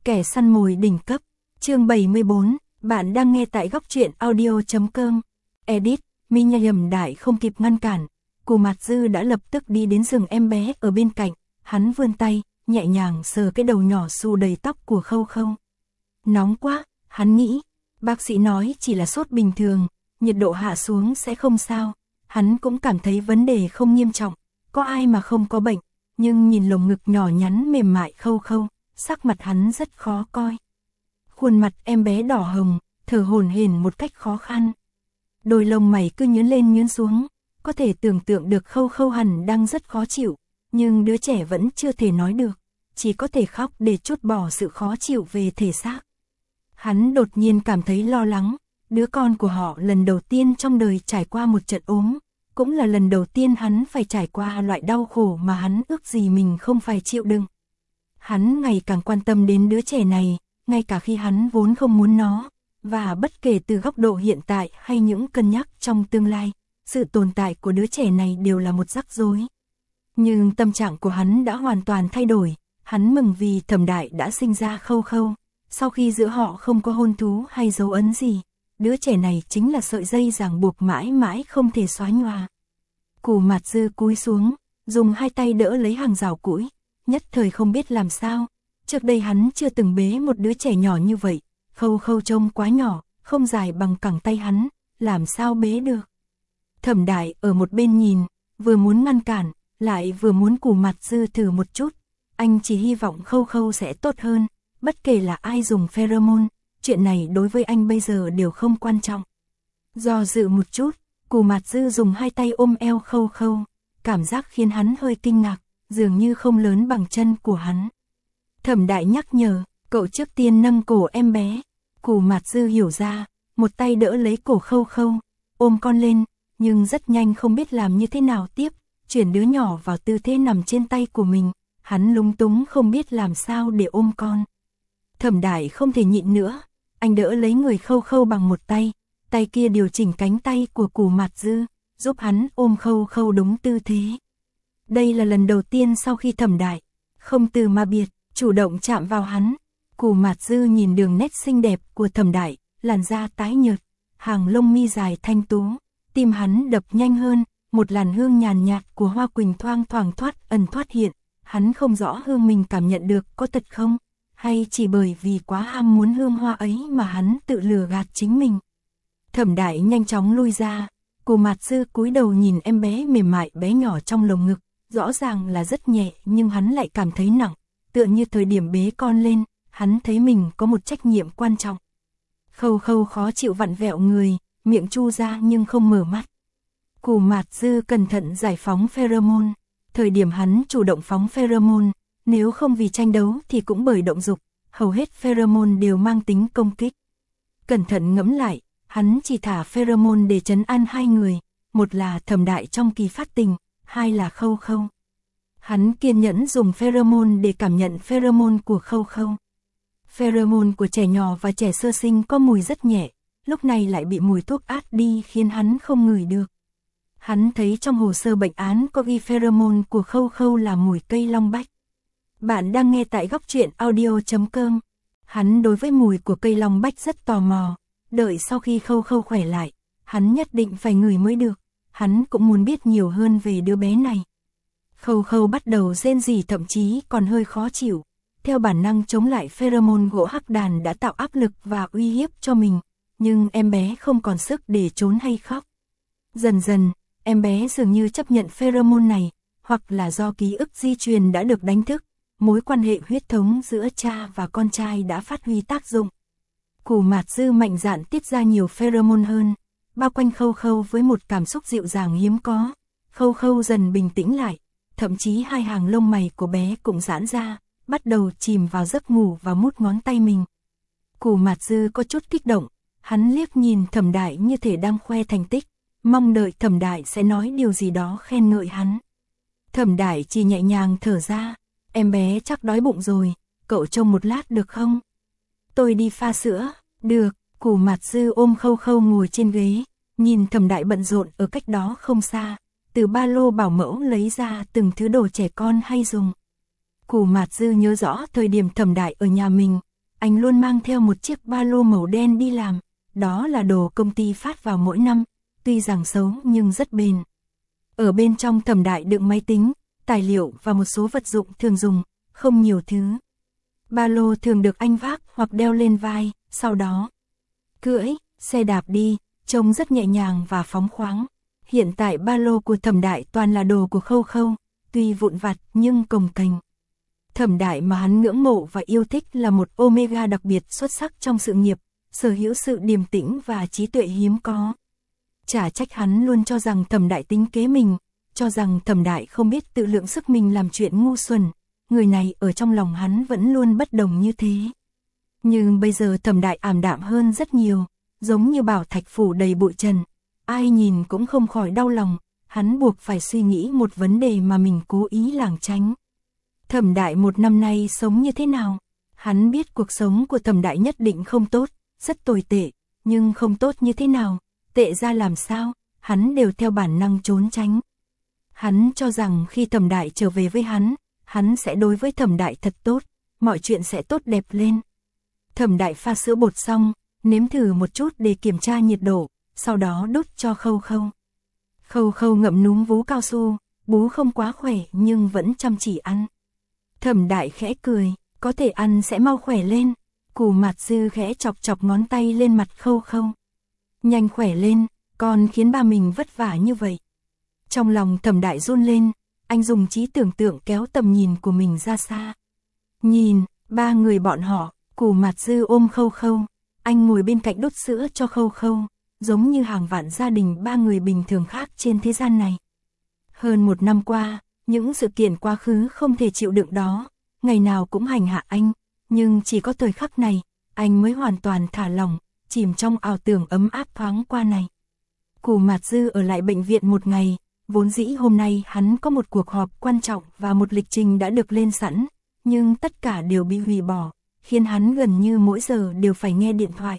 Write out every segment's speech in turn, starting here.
Kẻ săn mồi đỉnh cấp, chương 74, bạn đang nghe tại góc truyện audio.com. Edit, Nhầm Đại không kịp ngăn cản, Cù Mạt Dư đã lập tức đi đến giường em bé ở bên cạnh, hắn vươn tay, nhẹ nhàng sờ cái đầu nhỏ xù đầy tóc của Khâu Khâu. Nóng quá, hắn nghĩ, bác sĩ nói chỉ là sốt bình thường, nhiệt độ hạ xuống sẽ không sao, hắn cũng cảm thấy vấn đề không nghiêm trọng, có ai mà không có bệnh, nhưng nhìn lồng ngực nhỏ nhắn mềm mại Khâu Khâu, sắc mặt hắn rất khó coi. Khuôn mặt em bé đỏ hồng, thở hổn hển một cách khó khăn. Đôi lông mày cứ nhướn lên nhướn xuống, có thể tưởng tượng được Khâu Khâu hẳn đang rất khó chịu, nhưng đứa trẻ vẫn chưa thể nói được, chỉ có thể khóc để trút bỏ sự khó chịu về thể xác. Hắn đột nhiên cảm thấy lo lắng, đứa con của họ lần đầu tiên trong đời trải qua một trận ốm, cũng là lần đầu tiên hắn phải trải qua loại đau khổ mà hắn ước gì mình không phải chịu đựng. Hắn ngày càng quan tâm đến đứa trẻ này, ngay cả khi hắn vốn không muốn nó, và bất kể từ góc độ hiện tại hay những cân nhắc trong tương lai, sự tồn tại của đứa trẻ này đều là một rắc rối. Nhưng tâm trạng của hắn đã hoàn toàn thay đổi, hắn mừng vì Thẩm Đại đã sinh ra Khâu Khâu, sau khi giữa họ không có hôn thú hay dấu ấn gì, đứa trẻ này chính là sợi dây ràng buộc mãi mãi không thể xóa nhòa. Cù Mạt Dư cúi xuống, dùng hai tay đỡ lấy hàng rào củi, nhất thời không biết làm sao, trước đây hắn chưa từng bế một đứa trẻ nhỏ như vậy, Khâu Khâu trông quá nhỏ, không dài bằng cẳng tay hắn, làm sao bế được. Thẩm Đại ở một bên nhìn, vừa muốn ngăn cản, lại vừa muốn Cù Mạt Dư thử một chút, anh chỉ hy vọng Khâu Khâu sẽ tốt hơn, bất kể là ai dùng pheromone, chuyện này đối với anh bây giờ đều không quan trọng. Do dự một chút, Cù Mạt Dư dùng hai tay ôm eo Khâu Khâu, cảm giác khiến hắn hơi kinh ngạc, dường như không lớn bằng chân của hắn. Thẩm Đại nhắc nhở, cậu trước tiên nâng cổ em bé. Cù Mạt Dư hiểu ra, một tay đỡ lấy cổ Khâu Khâu, ôm con lên, nhưng rất nhanh không biết làm như thế nào tiếp, chuyển đứa nhỏ vào tư thế nằm trên tay của mình, hắn lúng túng không biết làm sao để ôm con. Thẩm Đại không thể nhịn nữa, anh đỡ lấy người Khâu Khâu bằng một tay, tay kia điều chỉnh cánh tay của Cù Mạt Dư, giúp hắn ôm Khâu Khâu đúng tư thế. Đây là lần đầu tiên sau khi Thẩm Đại không từ mà biệt, chủ động chạm vào hắn. Cù Mạt Dư nhìn đường nét xinh đẹp của Thẩm Đại, làn da tái nhợt, hàng lông mi dài thanh tú, tim hắn đập nhanh hơn, một làn hương nhàn nhạt của hoa quỳnh thoang thoảng thoát ẩn thoát hiện, hắn không rõ hương mình cảm nhận được có thật không, hay chỉ bởi vì quá ham muốn hương hoa ấy mà hắn tự lừa gạt chính mình. Thẩm Đại nhanh chóng lui ra, Cù Mạt Dư cúi đầu nhìn em bé mềm mại bé nhỏ trong lồng ngực, rõ ràng là rất nhẹ nhưng hắn lại cảm thấy nặng, tựa như thời điểm bế con lên, hắn thấy mình có một trách nhiệm quan trọng. Khâu Khâu khó chịu vặn vẹo người, miệng chu ra nhưng không mở mắt. Cù Mạt Dư cẩn thận giải phóng pheromone, thời điểm hắn chủ động phóng pheromone, nếu không vì tranh đấu thì cũng bởi động dục, hầu hết pheromone đều mang tính công kích. Cẩn thận ngẫm lại, hắn chỉ thả pheromone để trấn an hai người, một là Thẩm Đại trong kỳ phát tình, hai là Khâu Khâu. Hắn kiên nhẫn dùng pheromone để cảm nhận pheromone của Khâu Khâu. Pheromone của trẻ nhỏ và trẻ sơ sinh có mùi rất nhẹ, lúc này lại bị mùi thuốc át đi khiến hắn không ngửi được. Hắn thấy trong hồ sơ bệnh án có ghi pheromone của Khâu Khâu là mùi cây long bách. Bạn đang nghe tại góc truyện audio.com. Hắn đối với mùi của cây long bách rất tò mò, đợi sau khi Khâu Khâu khỏe lại, hắn nhất định phải ngửi mới được, hắn cũng muốn biết nhiều hơn về đứa bé này. Khâu Khâu bắt đầu rên rỉ thậm chí còn hơi khó chịu, theo bản năng chống lại pheromone gỗ hắc đàn đã tạo áp lực và uy hiếp cho mình, nhưng em bé không còn sức để trốn hay khóc. Dần dần, em bé dường như chấp nhận pheromone này, hoặc là do ký ức di truyền đã được đánh thức, mối quan hệ huyết thống giữa cha và con trai đã phát huy tác dụng. Cù Mạt Dư mạnh dạn tiết ra nhiều pheromone hơn, bao quanh Khâu Khâu với một cảm xúc dịu dàng hiếm có. Khâu Khâu dần bình tĩnh lại, thậm chí hai hàng lông mày của bé cũng giãn ra, bắt đầu chìm vào giấc ngủ và mút ngón tay mình. Cù Mạt Dư có chút kích động, hắn liếc nhìn Thẩm Đại như thể đang khoe thành tích, mong đợi Thẩm Đại sẽ nói điều gì đó khen ngợi hắn. Thẩm Đại chỉ nhẹ nhàng thở ra, em bé chắc đói bụng rồi, cậu trông một lát được không? Tôi đi pha sữa, được. Cù Mạt Dư ôm Khâu Khâu ngồi trên ghế, nhìn Thẩm Đại bận rộn ở cách đó không xa, từ ba lô bảo mẫu lấy ra từng thứ đồ trẻ con hay dùng. Cù Mạt Dư nhớ rõ thời điểm Thẩm Đại ở nhà mình, anh luôn mang theo một chiếc ba lô màu đen đi làm, đó là đồ công ty phát vào mỗi năm, tuy rằng xấu nhưng rất bền. Ở bên trong Thẩm Đại đựng máy tính, tài liệu và một số vật dụng thường dùng, không nhiều thứ. Ba lô thường được anh vác hoặc đeo lên vai, sau đó cưỡi xe đạp đi, trông rất nhẹ nhàng và phóng khoáng. Hiện tại ba lô của Thẩm Đại toàn là đồ của Khâu Khâu, tuy vụn vặt nhưng cồng kềnh. Thẩm Đại mà hắn ngưỡng mộ và yêu thích là một Omega đặc biệt xuất sắc trong sự nghiệp, sở hữu sự điềm tĩnh và trí tuệ hiếm có. Chả trách hắn luôn cho rằng Thẩm Đại tính kế mình, cho rằng Thẩm Đại không biết tự lượng sức mình làm chuyện ngu xuẩn. Người này ở trong lòng hắn vẫn luôn bất đồng như thế. Nhưng bây giờ Thẩm Đại ảm đạm hơn rất nhiều, giống như bảo thạch phủ đầy bụi trần. Ai nhìn cũng không khỏi đau lòng, hắn buộc phải suy nghĩ một vấn đề mà mình cố ý lảng tránh. Thẩm Đại một năm nay sống như thế nào? Hắn biết cuộc sống của Thẩm Đại nhất định không tốt, rất tồi tệ, nhưng không tốt như thế nào, tệ ra làm sao, hắn đều theo bản năng trốn tránh. Hắn cho rằng khi Thẩm Đại trở về với hắn sẽ đối với Thẩm Đại thật tốt, mọi chuyện sẽ tốt đẹp lên. Thẩm Đại pha sữa bột xong, nếm thử một chút để kiểm tra nhiệt độ, sau đó đút cho Khâu Khâu. Khâu Khâu ngậm núm vú cao su, bú không quá khỏe nhưng vẫn chăm chỉ ăn. Thẩm Đại khẽ cười, có thể ăn sẽ mau khỏe lên. Cù Mạt Dư khẽ chọc chọc ngón tay lên mặt Khâu Khâu. Nhanh khỏe lên, con khiến ba mình vất vả như vậy. Trong lòng Thẩm Đại run lên, anh dùng trí tưởng tượng kéo tầm nhìn của mình ra xa. Nhìn, ba người bọn họ, Cù Mạt Dư ôm Khâu Khâu, anh ngồi bên cạnh đút sữa cho Khâu Khâu, giống như hàng vạn gia đình ba người bình thường khác trên thế gian này. Hơn một năm qua, những sự kiện quá khứ không thể chịu đựng đó, ngày nào cũng hành hạ anh, nhưng chỉ có thời khắc này, anh mới hoàn toàn thả lỏng, chìm trong ảo tưởng ấm áp thoáng qua này. Cù Mạt Dư ở lại bệnh viện một ngày, vốn dĩ hôm nay hắn có một cuộc họp quan trọng và một lịch trình đã được lên sẵn, nhưng tất cả đều bị hủy bỏ, khiến hắn gần như mỗi giờ đều phải nghe điện thoại.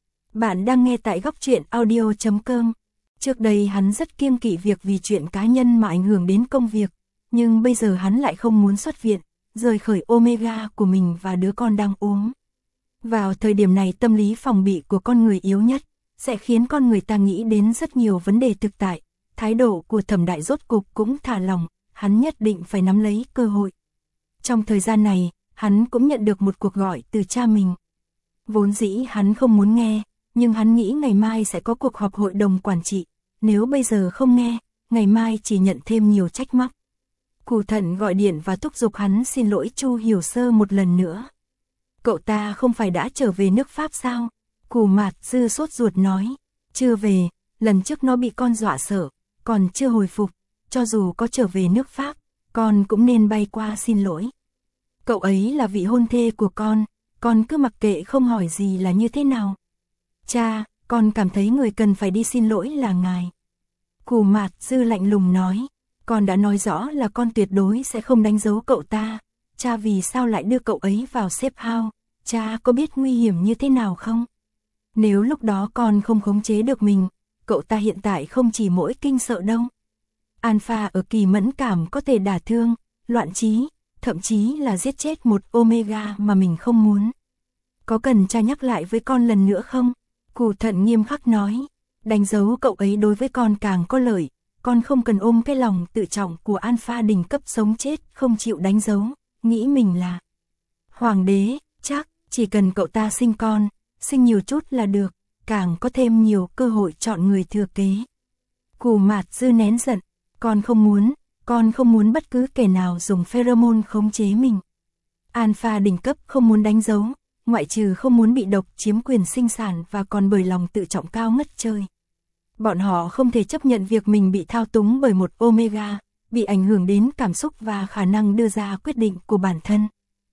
Bạn đang nghe tại góc truyện audio.com. Trước đây hắn rất kiêng kỵ việc vì chuyện cá nhân mà ảnh hưởng đến công việc, nhưng bây giờ hắn lại không muốn xuất viện, rời khỏi Omega của mình và đứa con đang ốm. Vào thời điểm này tâm lý phòng bị của con người yếu nhất, sẽ khiến con người ta nghĩ đến rất nhiều vấn đề thực tại. Thái độ của Thẩm Đại rốt cục cũng thả lỏng, hắn nhất định phải nắm lấy cơ hội. Trong thời gian này, hắn cũng nhận được một cuộc gọi từ cha mình. Vốn dĩ hắn không muốn nghe, nhưng hắn nghĩ ngày mai sẽ có cuộc họp hội đồng quản trị, nếu bây giờ không nghe, ngày mai chỉ nhận thêm nhiều trách móc. Cù Thận gọi điện và thúc giục hắn xin lỗi Chu Hiểu Sơ một lần nữa. Cậu ta không phải đã trở về nước Pháp sao? Cù Mạt Dư sốt ruột nói, chưa về, lần trước nó bị con dọa sợ, còn chưa hồi phục, cho dù có trở về nước Pháp, con cũng nên bay qua xin lỗi. Cậu ấy là vị hôn thê của con cứ mặc kệ không hỏi gì là như thế nào. Cha, con cảm thấy người cần phải đi xin lỗi là ngài. Cù Mạt Dư lạnh lùng nói, con đã nói rõ là con tuyệt đối sẽ không đánh dấu cậu ta, cha vì sao lại đưa cậu ấy vào safe house, cha có biết nguy hiểm như thế nào không? Nếu lúc đó con không khống chế được mình, cậu ta hiện tại không chỉ mỗi kinh sợ đâu. Alpha ở kỳ mẫn cảm có thể đả thương, loạn trí, thậm chí là giết chết một Omega mà mình không muốn. Có cần cha nhắc lại với con lần nữa không? Cù Thận nghiêm khắc nói, đánh dấu cậu ấy đối với con càng có lợi, con không cần ôm cái lòng tự trọng của Alpha đỉnh cấp sống chết không chịu đánh dấu, nghĩ mình là hoàng đế, chắc chỉ cần cậu ta sinh con, sinh nhiều chút là được, càng có thêm nhiều cơ hội chọn người thừa kế. Cù Mạt Dư nén giận, con không muốn bất cứ kẻ nào dùng pheromone khống chế mình. Alpha đỉnh cấp không muốn đánh dấu, ngoại trừ không muốn bị độc chiếm quyền sinh sản và còn bởi lòng tự trọng cao ngất trời. Bọn họ không thể chấp nhận việc mình bị thao túng bởi một Omega, bị ảnh hưởng đến cảm xúc và khả năng đưa ra quyết định của bản thân.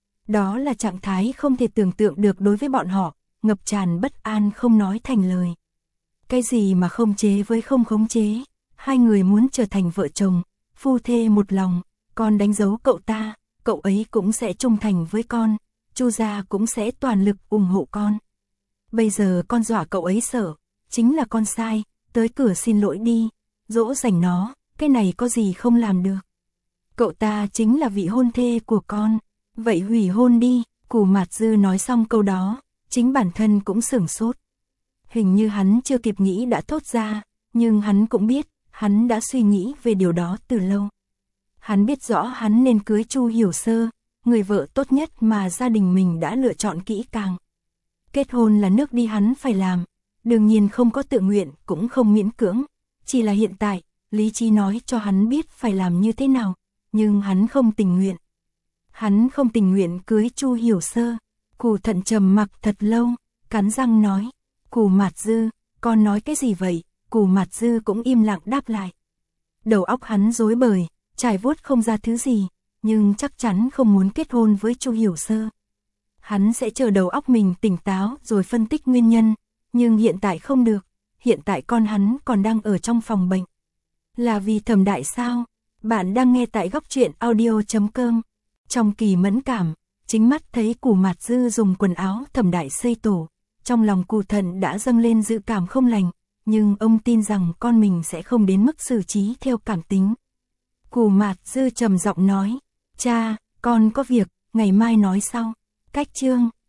Đó là trạng thái không thể tưởng tượng được đối với bọn họ, ngập tràn bất an không nói thành lời. Cái gì mà khống chế với không khống chế, hai người muốn trở thành vợ chồng, phu thê một lòng, con đánh dấu cậu ta, cậu ấy cũng sẽ trung thành với con, Chu gia cũng sẽ toàn lực ủng hộ con. Bây giờ con dọa cậu ấy sợ, chính là con sai, tới cửa xin lỗi đi, dỗ dành nó, cái này có gì không làm được. Cậu ta chính là vị hôn thê của con, vậy hủy hôn đi. Cù Mạt Dư nói xong câu đó, chính bản thân cũng sửng sốt. Hình như hắn chưa kịp nghĩ đã thốt ra, nhưng hắn cũng biết, hắn đã suy nghĩ về điều đó từ lâu. Hắn biết rõ hắn nên cưới Chu Hiểu Sơ, người vợ tốt nhất mà gia đình mình đã lựa chọn kỹ càng. Kết hôn là nước đi hắn phải làm, đương nhiên không có tự nguyện, cũng không miễn cưỡng, chỉ là hiện tại, lý trí nói cho hắn biết phải làm như thế nào, nhưng hắn không tình nguyện. Hắn không tình nguyện cưới Chu Hiểu Sơ. Cù Thận trầm mặc thật lâu, cắn răng nói, Cù Mạt Dư, con nói cái gì vậy? Cù Mạt Dư cũng im lặng đáp lại. Đầu óc hắn rối bời, trải vuốt không ra thứ gì, nhưng chắc chắn không muốn kết hôn với Chu Hiểu Sơ. Hắn sẽ chờ đầu óc mình tỉnh táo rồi phân tích nguyên nhân, nhưng hiện tại không được, hiện tại con hắn còn đang ở trong phòng bệnh. Là vì Thẩm Đại sao? Bạn đang nghe tại góc truyện audio.com. Trong kỳ mẫn cảm, chính mắt thấy Cù Mạt Dư dùng quần áo Thẩm Đại xây tổ, trong lòng Cù Thận đã dâng lên dự cảm không lành, nhưng ông tin rằng con mình sẽ không đến mức xử trí theo cảm tính. Cù Mạt Dư trầm giọng nói, cha, con có việc, ngày mai nói sau. Cách chương